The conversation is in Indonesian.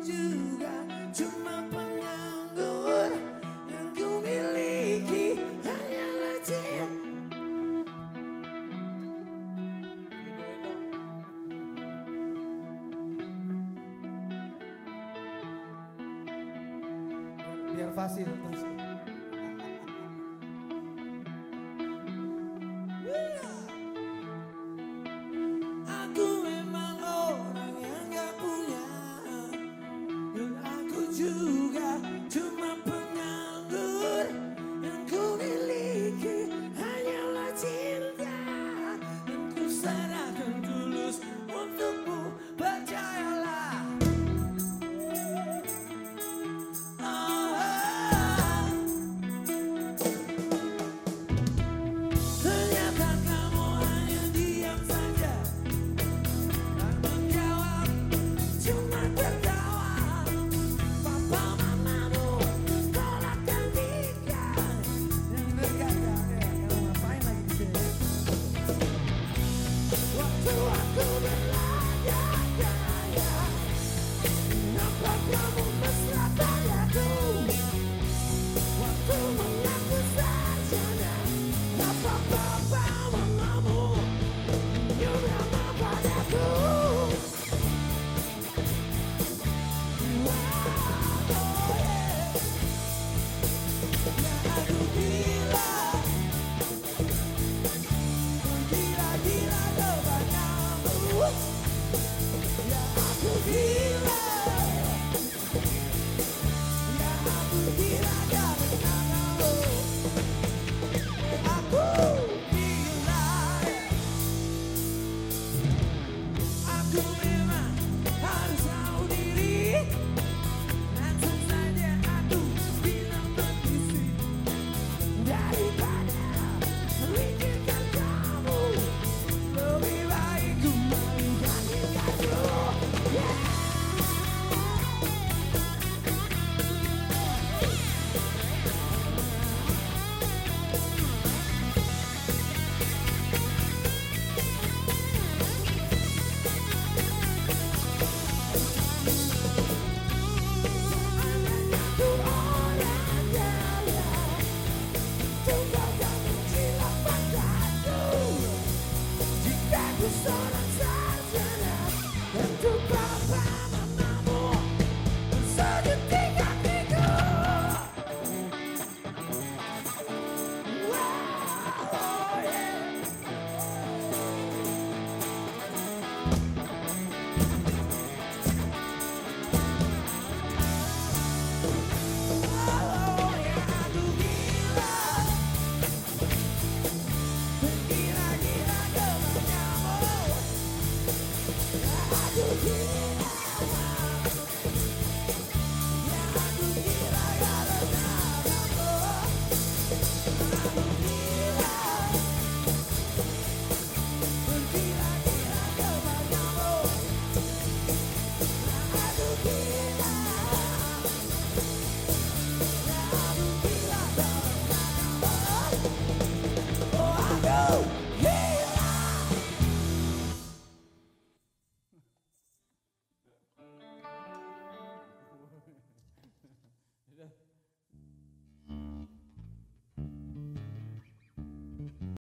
juga cuma penganggur, yang ku miliki hanyalah cinta. Biar fasil terus. Aku memang orang yang gak punya, dan aku juga cuma penganggur, yang ku miliki hanyalah cinta, dan ku serahkan tulus untukmu, percayalah. Ternyata kamu hanya diam saja, tak menjawab, cuma tertawa. Papa mamamu tolak dan tinggal, dan berkata, kamu ngapain lagi di sini? Waktu aku belajar gaya, kenapa kamu mesra padaku? Waktu mengaku sarjana, kenapa papa mamamu nyurama padaku? Ya aku gila kepadamu. Ya aku gila, ya aku gila karena kamu. Aku gila, aku memang harus tahu diri. Langsung saja aku bilang petisi, daripada memikirkan kamu, lebih baik ku meninggalkanmu. Aku orang kaya, tinggalkan menjilat padaku. Jika ku seorang sarjana, tentu papa mamamu sedetik hatiku. Wow, yeah.